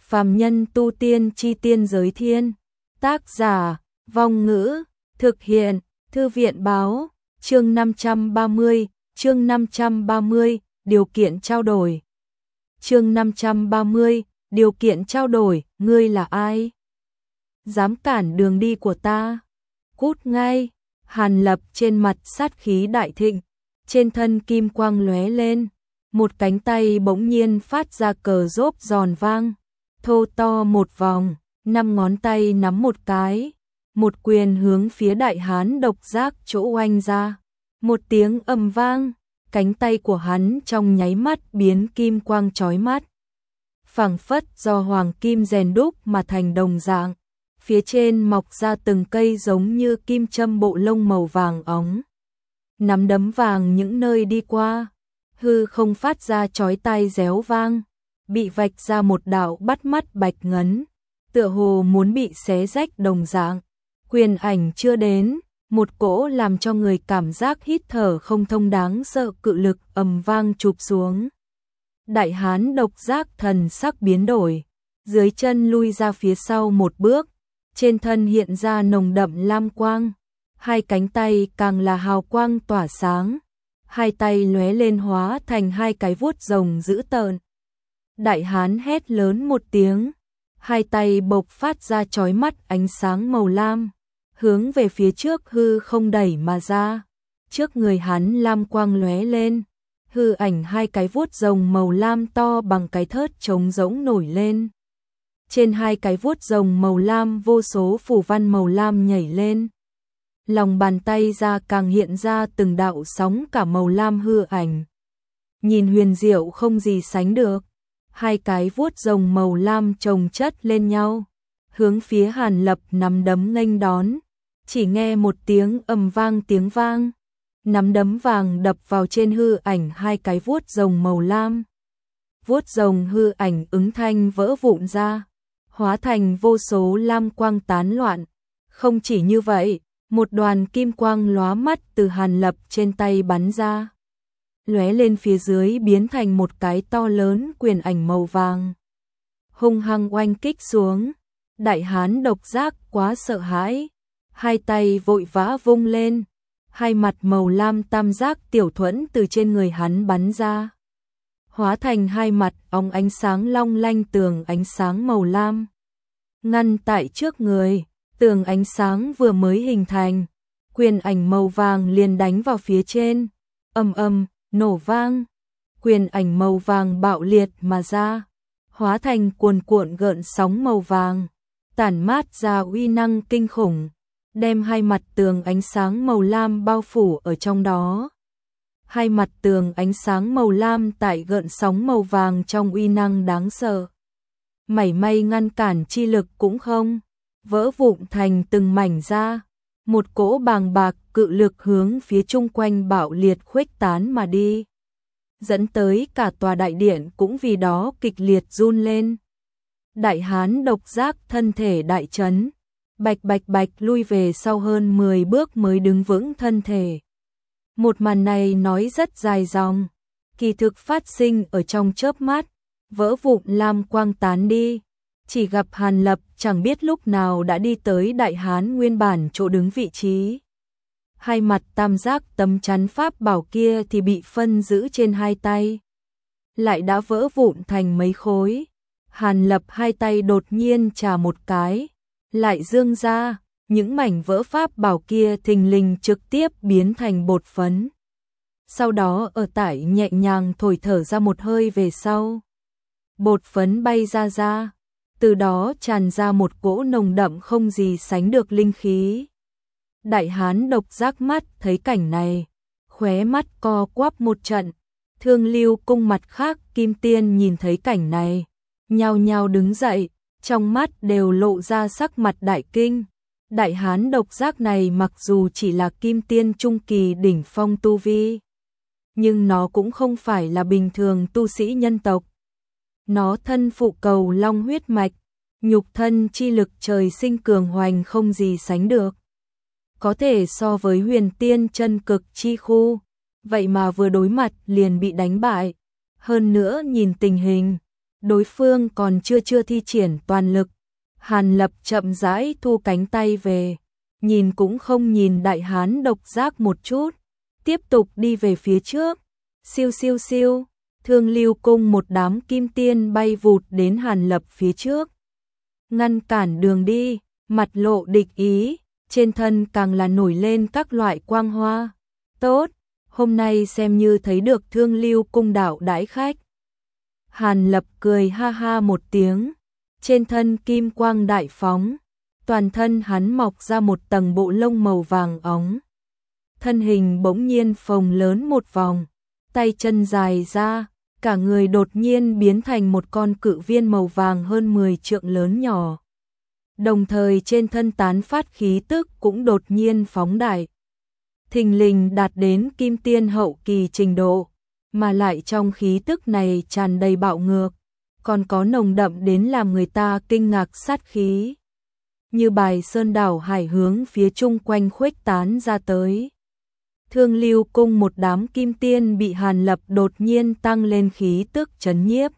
Phàm nhân tu tiên chi tiên giới thiên. Tác giả, Vong Ngữ, thực hiện, Thư viện báo, chương 530, điều kiện trao đổi. Chương 530, điều kiện trao đổi, ngươi là ai? Dám cản đường đi của ta? Cút ngay! Hàn Lập trên mặt sát khí đại thịnh, trên thân kim quang lóe lên, một cánh tay bỗng nhiên phát ra cờ rốp giòn vang, thô to một vòng, 5 ngón tay nắm một cái, một quyền hướng phía Đại Hán Độc Giác chỗ oanh ra. Một tiếng ầm vang, cánh tay của hắn trong nháy mắt biến kim quang chói mắt, phảng phất do hoàng kim rèn đúc mà thành đồng dạng, phía trên mọc ra từng cây giống như kim châm bộ lông màu vàng óng. Nắm đấm vàng những nơi đi qua, hư không phát ra chói tai réo vang, bị vạch ra một đạo bắt mắt bạch ngấn, tựa hồ muốn bị xé rách đồng dạng. Quyền ảnh chưa đến, một cỗ làm cho người cảm giác hít thở không thông đáng sợ cự lực ầm vang chụp xuống. Đại Hán Độc Giác thần sắc biến đổi, dưới chân lui ra phía sau một bước, trên thân hiện ra nồng đậm lam quang, hai cánh tay càng là hào quang tỏa sáng, hai tay lóe lên hóa thành hai cái vuốt rồng dữ tợn. Đại Hán hét lớn một tiếng, hai tay bộc phát ra chói mắt ánh sáng màu lam, hướng về phía trước hư không đẩy mà ra. Trước người hắn lam quang lóe lên, hư ảnh hai cái vuốt rồng màu lam to bằng cái thớt trống rỗng nổi lên. Trên hai cái vuốt rồng màu lam vô số phù văn màu lam nhảy lên. Lòng bàn tay ra càng hiện ra từng đạo sóng cả màu lam hư ảnh. Nhìn huyền diệu không gì sánh được. Hai cái vuốt rồng màu lam chồng chất lên nhau, hướng phía Hàn Lập nắm đấm nghênh đón. Chỉ nghe một tiếng ầm vang tiếng vang, nắm đấm vàng đập vào trên hư ảnh hai cái vuốt rồng màu lam. Vuốt rồng hư ảnh ứng thanh vỡ vụn ra, hóa thành vô số lam quang tán loạn. Không chỉ như vậy, một đoàn kim quang lóa mắt từ Hàn Lập trên tay bắn ra, lóe lên phía dưới biến thành một cái to lớn quyền ảnh màu vàng, hung hăng oanh kích xuống. Đại Hán Độc Giác quá sợ hãi, hai tay vội vã vung lên, hai mặt màu lam tam giác tiểu thuẫn từ trên người hắn bắn ra, hóa thành hai mặt óng ánh sáng long lanh tường ánh sáng màu lam, ngăn tại trước người. Tường ánh sáng vừa mới hình thành, quyền ảnh màu vàng liền đánh vào phía trên, ầm ầm, nổ vang, quyền ảnh màu vàng bạo liệt mà ra, hóa thành cuồn cuộn gợn sóng màu vàng, tản mát ra uy năng kinh khủng, đem hai mặt tường ánh sáng màu lam bao phủ ở trong đó. Hai mặt tường ánh sáng màu lam tại gợn sóng màu vàng trong uy năng đáng sợ, mảy may ngăn cản chi lực cũng không, vỡ vụn thành từng mảnh ra, một cỗ bàng bạc cự lực hướng phía chung quanh bạo liệt khuếch tán mà đi, dẫn tới cả tòa đại điện cũng vì đó kịch liệt run lên. Đại Hán Độc Giác thân thể đại chấn, bạch bạch bạch lui về sau hơn 10 bước mới đứng vững thân thể. Một màn này nói rất dài dòng, kỳ thực phát sinh ở trong chớp mắt, vỡ vụn lam quang tán đi. Chỉ gặp Hàn Lập chẳng biết lúc nào đã đi tới Đại Hán nguyên bản chỗ đứng vị trí. Hai mặt tam giác tấm chắn pháp bảo kia thì bị phân giữ trên hai tay, lại đã vỡ vụn thành mấy khối. Hàn Lập hai tay đột nhiên chà một cái, lại dương ra, những mảnh vỡ pháp bảo kia thình lình trực tiếp biến thành bột phấn. Sau đó ở tại nhẹ nhàng thổi thở ra một hơi về sau, bột phấn bay ra. Từ đó tràn ra một cỗ nồng đậm không gì sánh được linh khí. Đại Hán Độc Giác mắt thấy cảnh này, khóe mắt co quắp một trận. Thương Lưu Cung mặt khác Kim Tiên nhìn thấy cảnh này, nhao nhao đứng dậy, trong mắt đều lộ ra sắc mặt đại kinh. Đại Hán Độc Giác này mặc dù chỉ là Kim Tiên trung kỳ đỉnh phong tu vi, nhưng nó cũng không phải là bình thường tu sĩ nhân tộc. Nó thân phụ cầu long huyết mạch, nhục thân chi lực trời sinh cường hoành không gì sánh được. Có thể so với huyền tiên chân cực chi khu, vậy mà vừa đối mặt liền bị đánh bại. Hơn nữa nhìn tình hình, đối phương còn chưa thi triển toàn lực. Hàn Lập chậm rãi thu cánh tay về, nhìn cũng không nhìn đại hán độc giác một chút, tiếp tục đi về phía trước. Siêu siêu siêu, Thương Lưu Cung một đám kim tiên bay vụt đến Hàn Lập phía trước, ngăn cản đường đi, mặt lộ địch ý, trên thân càng là nổi lên các loại quang hoa. Tốt, hôm nay xem như thấy được Thương Lưu Cung đạo đãi khách. Hàn Lập cười ha ha một tiếng, trên thân kim quang đại phóng, toàn thân hắn mọc ra một tầng bộ lông màu vàng óng. Thân hình bỗng nhiên phồng lớn một vòng, tay chân dài ra, cả người đột nhiên biến thành một con cự viên màu vàng hơn 10 trượng lớn nhỏ. Đồng thời trên thân tán phát khí tức cũng đột nhiên phóng đại. Thình lình đạt đến kim tiên hậu kỳ trình độ, mà lại trong khí tức này tràn đầy bạo ngược, còn có nồng đậm đến làm người ta kinh ngạc sát khí. Như bài sơn đảo hải hướng phía chung quanh khuếch tán ra tới. Thương Lưu Cung một đám kim tiên bị Hàn Lập đột nhiên tăng lên khí tức chấn nhiếp.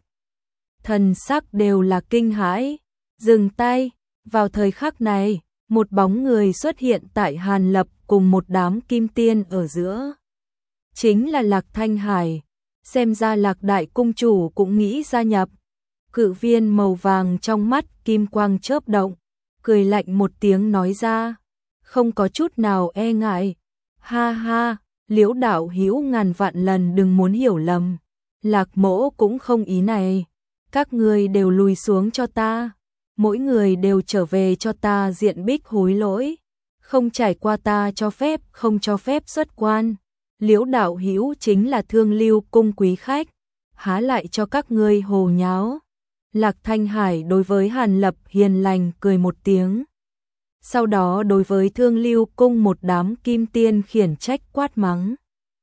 Thần sắc đều là kinh hãi, dừng tay. Vào thời khắc này, một bóng người xuất hiện tại Hàn Lập cùng một đám kim tiên ở giữa. Chính là Lạc Thanh Hải, xem ra Lạc Đại Cung Chủ cũng nghĩ gia nhập. Cự viên màu vàng trong mắt kim quang chớp động, cười lạnh một tiếng nói ra, không có chút nào e ngại. Ha ha, Liễu đạo hữu ngàn vạn lần đừng muốn hiểu lầm, Lạc mỗ cũng không ý này, các ngươi đều lùi xuống cho ta. Mỗi người đều trở về cho ta diện bích hối lỗi, không trải qua ta cho phép, không cho phép xuất quan. Liễu đạo hữu chính là Thương Lưu Cung quý khách, há lại cho các ngươi hồ nháo. Lạc Thanh Hải đối với Hàn Lập hiền lành cười một tiếng. Sau đó đối với Thương Lưu Cung một đám kim tiên khiển trách quát mắng.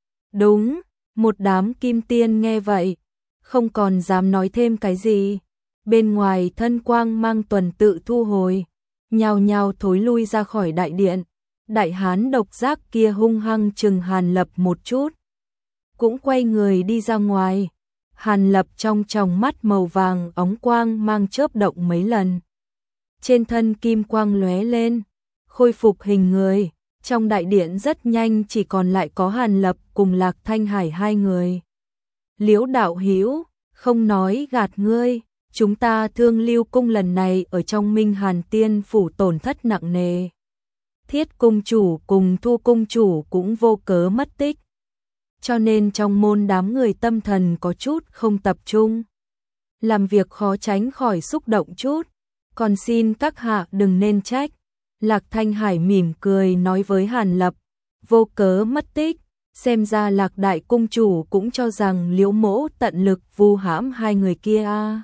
Đúng, một đám kim tiên nghe vậy, không còn dám nói thêm cái gì. Bên ngoài thân quang mang tuần tự thu hồi, nhao nhao thối lui ra khỏi đại điện. Đại hán độc giác kia hung hăng chừng Hàn Lập một chút, cũng quay người đi ra ngoài. Hàn Lập trong tròng mắt màu vàng óng quang mang chớp động mấy lần. Trên thân kim quang lóe lên, khôi phục hình người. Trong đại điện rất nhanh chỉ còn lại có Hàn Lập cùng Lạc Thanh Hải hai người. Liễu đạo hữu, không nói gạt ngươi. Chúng ta Thương Lưu Cung lần này ở trong Minh Hàn Tiên Phủ tổn thất nặng nề. Thiết Cung Chủ cùng Thu Cung Chủ cũng vô cớ mất tích. Cho nên trong môn đám người tâm thần có chút không tập trung. Làm việc khó tránh khỏi xúc động chút. Còn xin các hạ đừng nên trách. Lạc Thanh Hải mỉm cười nói với Hàn Lập. Vô cớ mất tích. Xem ra Lạc Đại Cung Chủ cũng cho rằng Liễu mỗ tận lực vu hãm hai người kia à.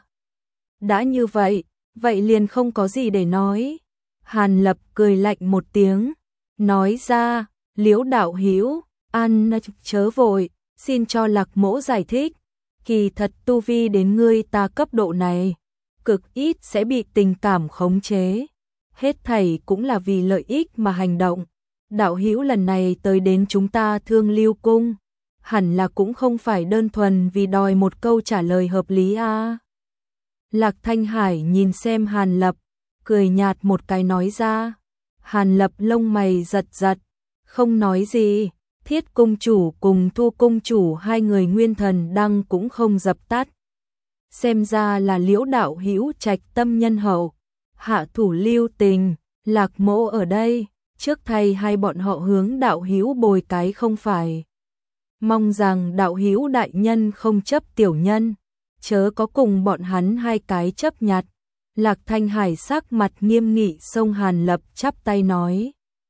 Đã như vậy, vậy liền không có gì để nói. Hàn Lập cười lạnh một tiếng, nói ra, Liễu đạo hữu, an chớ vội, xin cho Lạc mỗ giải thích. Kỳ thật tu vi đến ngươi ta cấp độ này, cực ít sẽ bị tình cảm khống chế. Hết thảy cũng là vì lợi ích mà hành động. Đạo hữu lần này tới đến chúng ta Thương Lưu Cung, hẳn là cũng không phải đơn thuần vì đòi một câu trả lời hợp lý à. Lạc Thanh Hải nhìn xem Hàn Lập, cười nhạt một cái nói ra. Hàn Lập lông mày giật giật, không nói gì. Thiết Cung Chủ cùng Thu Cung Chủ hai người nguyên thần đăng cũng không dập tắt. Xem ra là Liễu đạo hữu trạch tâm nhân hậu, hạ thủ lưu tình. Lạc mỗ ở đây, trước thay hai bọn họ hướng đạo hữu bồi cái không phải. Mong rằng đạo hữu đại nhân không chấp tiểu nhân, chớ có cùng bọn hắn hai cái chấp nhặt. Lạc Thanh Hải sắc mặt nghiêm nghị xông Hàn Lập chắp tay nói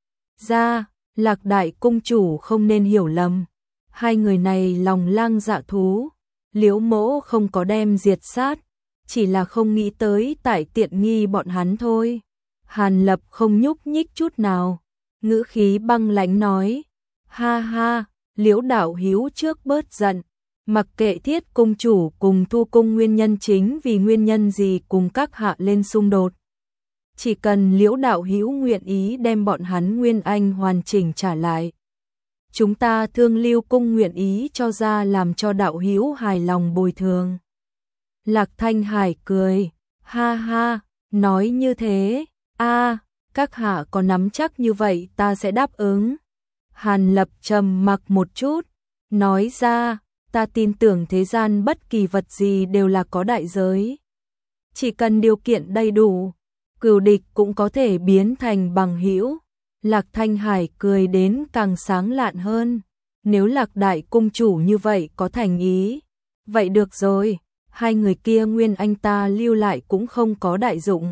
ra. Lạc Đại Cung Chủ không nên hiểu lầm, hai người này lòng lang dạ thú, Liễu mỗ không có đem diệt sát, chỉ là không nghĩ tới tại tiện nghi bọn hắn thôi. Hàn Lập không nhúc nhích chút nào, ngữ khí băng lãnh nói. Ha ha, Liễu đạo hữu trước bớt giận. Mặc kệ Thiết Cung Chủ cùng Thu Cung nguyên nhân chính vì nguyên nhân gì cùng các hạ lên xung đột. Chỉ cần Liễu đạo hữu nguyện ý đem bọn hắn nguyên anh hoàn chỉnh trả lại, chúng ta Thương Lưu Cung nguyện ý cho ra làm cho đạo hữu hài lòng bồi thường. Lạc Thanh Hải cười, ha ha, nói như thế, các hạ có nắm chắc như vậy ta sẽ đáp ứng. Hàn Lập trầm mặc một chút, nói ra, ta tin tưởng thế gian bất kỳ vật gì đều là có đại giới. Chỉ cần điều kiện đầy đủ, cừu địch cũng có thể biến thành bằng hữu. Lạc Thanh Hải cười đến càng sáng lạn hơn. Nếu Lạc đại cung chủ như vậy có thành ý, vậy được rồi, hai người kia nguyên anh ta lưu lại cũng không có đại dụng.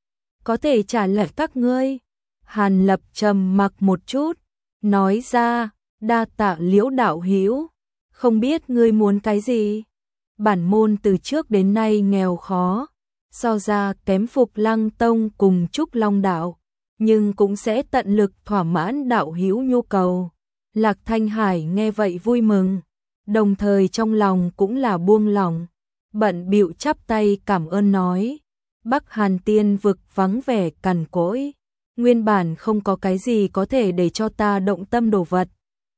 Có thể trả lại các ngươi. Hàn Lập trầm mặc một chút, nói ra, đa tạ Liễu đạo hữu, không biết ngươi muốn cái gì? Bản môn từ trước đến nay nghèo khó, so ra kém Phục Lăng Tông cùng Trúc Long đạo, nhưng cũng sẽ tận lực thỏa mãn đạo hữu nhu cầu. Lạc Thanh Hải nghe vậy vui mừng, đồng thời trong lòng cũng là buông lỏng, bận bịu chắp tay cảm ơn nói, Bắc Hàn Tiên vực vắng vẻ cằn cỗi, nguyên bản không có cái gì có thể để cho ta động tâm đồ vật.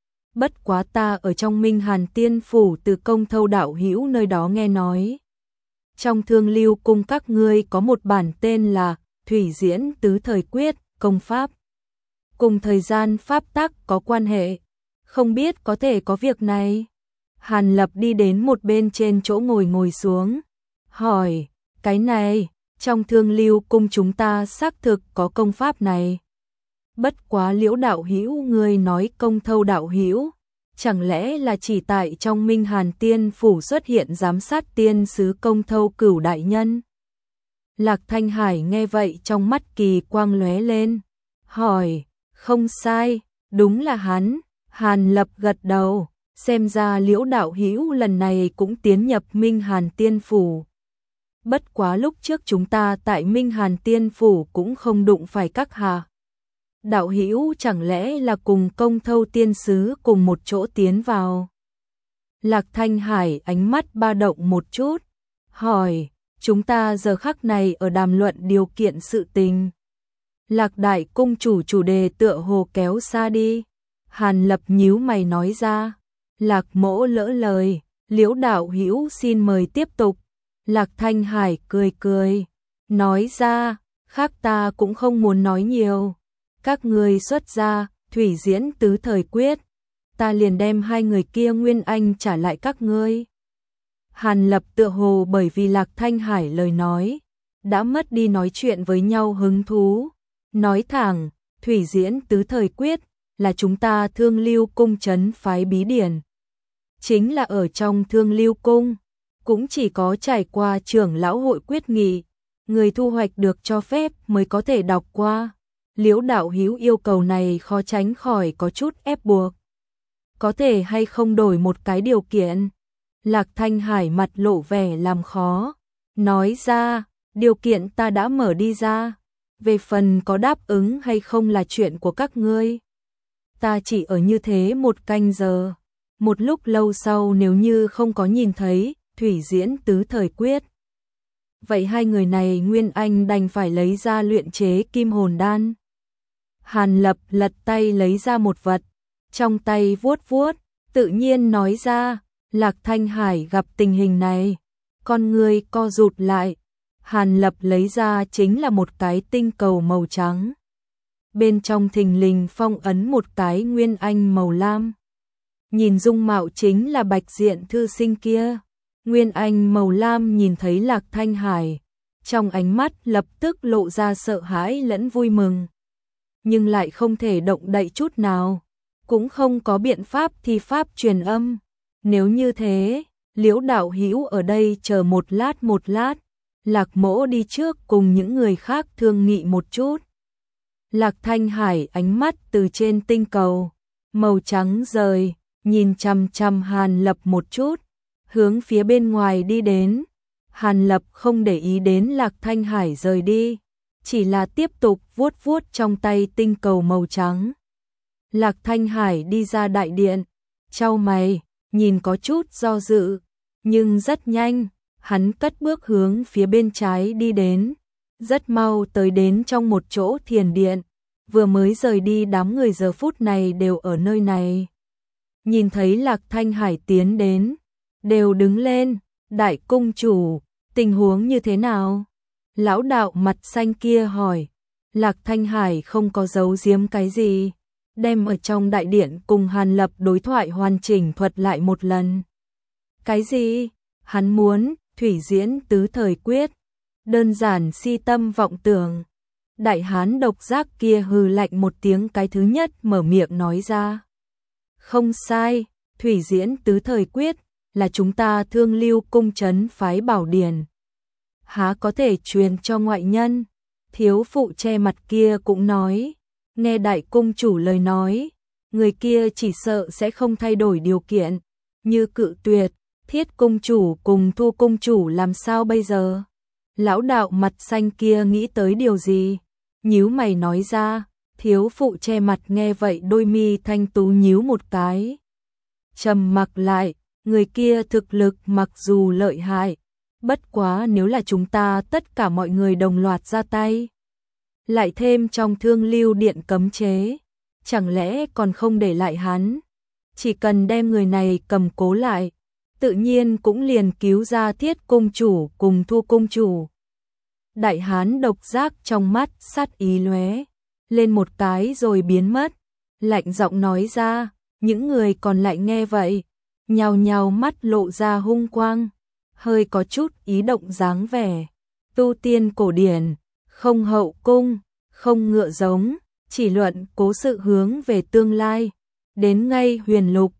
Bất quá ta ở trong Minh Hàn Tiên phủ từ Công Thâu đạo hữu nơi đó nghe nói, trong Thương Lưu cung các ngươi có một bản tên là Thủy Diễn Tứ Thời Quyết công pháp, cùng thời gian pháp tắc có quan hệ, không biết có thể có việc này. Hàn Lập đi đến một bên trên chỗ ngồi xuống, hỏi, cái này, trong Thương Lưu cung chúng ta xác thực có công pháp này. Bất quá Liễu đạo hữu ngươi nói Công Thâu đạo hữu, chẳng lẽ là chỉ tại trong Minh Hàn Tiên phủ xuất hiện giám sát tiên sứ Công Thâu Cửu đại nhân? Lạc Thanh Hải nghe vậy trong mắt kỳ quang lóe lên, hỏi, không sai, đúng là hắn. Hàn Lập gật đầu, xem ra Liễu đạo hữu lần này cũng tiến nhập Minh Hàn Tiên phủ. Bất quá lúc trước chúng ta tại Minh Hàn Tiên phủ cũng không đụng phải các hạ. Đạo hữu chẳng lẽ là cùng Công Thâu tiên sứ cùng một chỗ tiến vào? Lạc Thanh Hải ánh mắt ba động một chút, hỏi, chúng ta giờ khắc này ở đàm luận điều kiện sự tình. Lạc đại cung chủ chủ đề tựa hồ kéo xa đi. Hàn Lập nhíu mày nói ra, Lạc mỗ lỡ lời, Liễu đạo hữu xin mời tiếp tục. Lạc Thanh Hải cười cười, nói ra, khác ta cũng không muốn nói nhiều. Các ngươi xuất ra, Thủy Diễn Tứ Thời Quyết, ta liền đem hai người kia nguyên anh trả lại các ngươi. Hàn Lập tựa hồ bởi vì Lạc Thanh Hải lời nói, đã mất đi nói chuyện với nhau hứng thú. Nói thẳng, Thủy Diễn Tứ Thời Quyết là chúng ta Thương Lưu cung trấn phái bí điển. Chính là ở trong Thương Lưu cung, cũng chỉ có trải qua trưởng lão hội quyết nghị, người thu hoạch được cho phép mới có thể đọc qua. Liễu đạo hữu yêu cầu này khó tránh khỏi có chút ép buộc. Có thể hay không đổi một cái điều kiện? Lạc Thanh Hải mặt lộ vẻ làm khó, nói ra, điều kiện ta đã mở đi ra. Về phần có đáp ứng hay không là chuyện của các ngươi. Ta chỉ ở như thế một canh giờ. Một lúc lâu sau nếu như không có nhìn thấy Thủy Diễn Tứ Thời Quyết, vậy hai người này nguyên anh đành phải lấy ra luyện chế kim hồn đan. Hàn Lập lật tay lấy ra một vật, trong tay vuốt vuốt, tự nhiên nói ra, Lạc Thanh Hải gặp tình hình này, con người co rụt lại. Hàn Lập lấy ra chính là một cái tinh cầu màu trắng. Bên trong thình lình phong ấn một cái nguyên anh màu lam. Nhìn dung mạo chính là Bạch Diện thư sinh kia. Nguyên anh màu lam nhìn thấy Lạc Thanh Hải, trong ánh mắt lập tức lộ ra sợ hãi lẫn vui mừng. Nhưng lại không thể động đậy chút nào, cũng không có biện pháp thi pháp truyền âm. Nếu như thế, Liễu đạo hữu ở đây chờ một lát. Lạc mỗ đi trước cùng những người khác thương nghị một chút. Lạc Thanh Hải ánh mắt từ trên tinh cầu màu trắng rời, nhìn chằm chằm Hàn Lập một chút, hướng phía bên ngoài đi đến. Hàn Lập không để ý đến Lạc Thanh Hải rời đi, chỉ là tiếp tục vuốt vuốt trong tay tinh cầu màu trắng. Lạc Thanh Hải đi ra đại điện, chau mày, nhìn có chút do dự, nhưng rất nhanh, hắn cất bước hướng phía bên trái đi đến, rất mau tới đến trong một chỗ thiền điện. Vừa mới rời đi đám người giờ phút này đều ở nơi này. Nhìn thấy Lạc Thanh Hải tiến đến, đều đứng lên, đại cung chủ, Tình huống như thế nào? Lão đạo mặt xanh kia hỏi. Lạc Thanh Hải không có giấu giếm cái gì, đem ở trong đại điện cùng Hàn Lập đối thoại hoàn chỉnh thuật lại một lần. Cái gì? Hắn muốn thủy diễn tứ thời quyết, đơn giản si tâm vọng tưởng. Đại hán độc giác kia hừ lạnh một tiếng, cái thứ nhất mở miệng nói ra. Không sai, thủy diễn tứ thời quyết là chúng ta Thương Lưu cung trấn phái bảo điển, há có thể truyền cho ngoại nhân. Thiếu phụ che mặt kia cũng nói, nghe đại cung chủ lời nói, người kia chỉ sợ sẽ không thay đổi điều kiện, như cự tuyệt, Thiết cung chủ cùng Thu cung chủ làm sao bây giờ? Lão đạo mặt xanh kia nghĩ tới điều gì? Nhíu mày nói ra. Thiếu phụ che mặt nghe vậy đôi mi thanh tú nhíu một cái. Trầm mặc lại, người kia thực lực mặc dù lợi hại, bất quá nếu là chúng ta tất cả mọi người đồng loạt ra tay, lại thêm trong Thương Lưu điện cấm chế, chẳng lẽ còn không để lại hắn? Chỉ cần đem người này cầm cố lại, tự nhiên cũng liền cứu ra Thiết cung chủ cùng Thu cung chủ. Đại hán độc giác trong mắt sát ý lóe lên một cái rồi biến mất, lạnh giọng nói ra. Những người còn lại nghe vậy, nhao nhao mắt lộ ra hung quang, hơi có chút ý động dáng vẻ. Tu tiên cổ điển, không hậu cung, không ngựa giống, chỉ luận cố sự hướng về tương lai. Đến ngay huyền lục,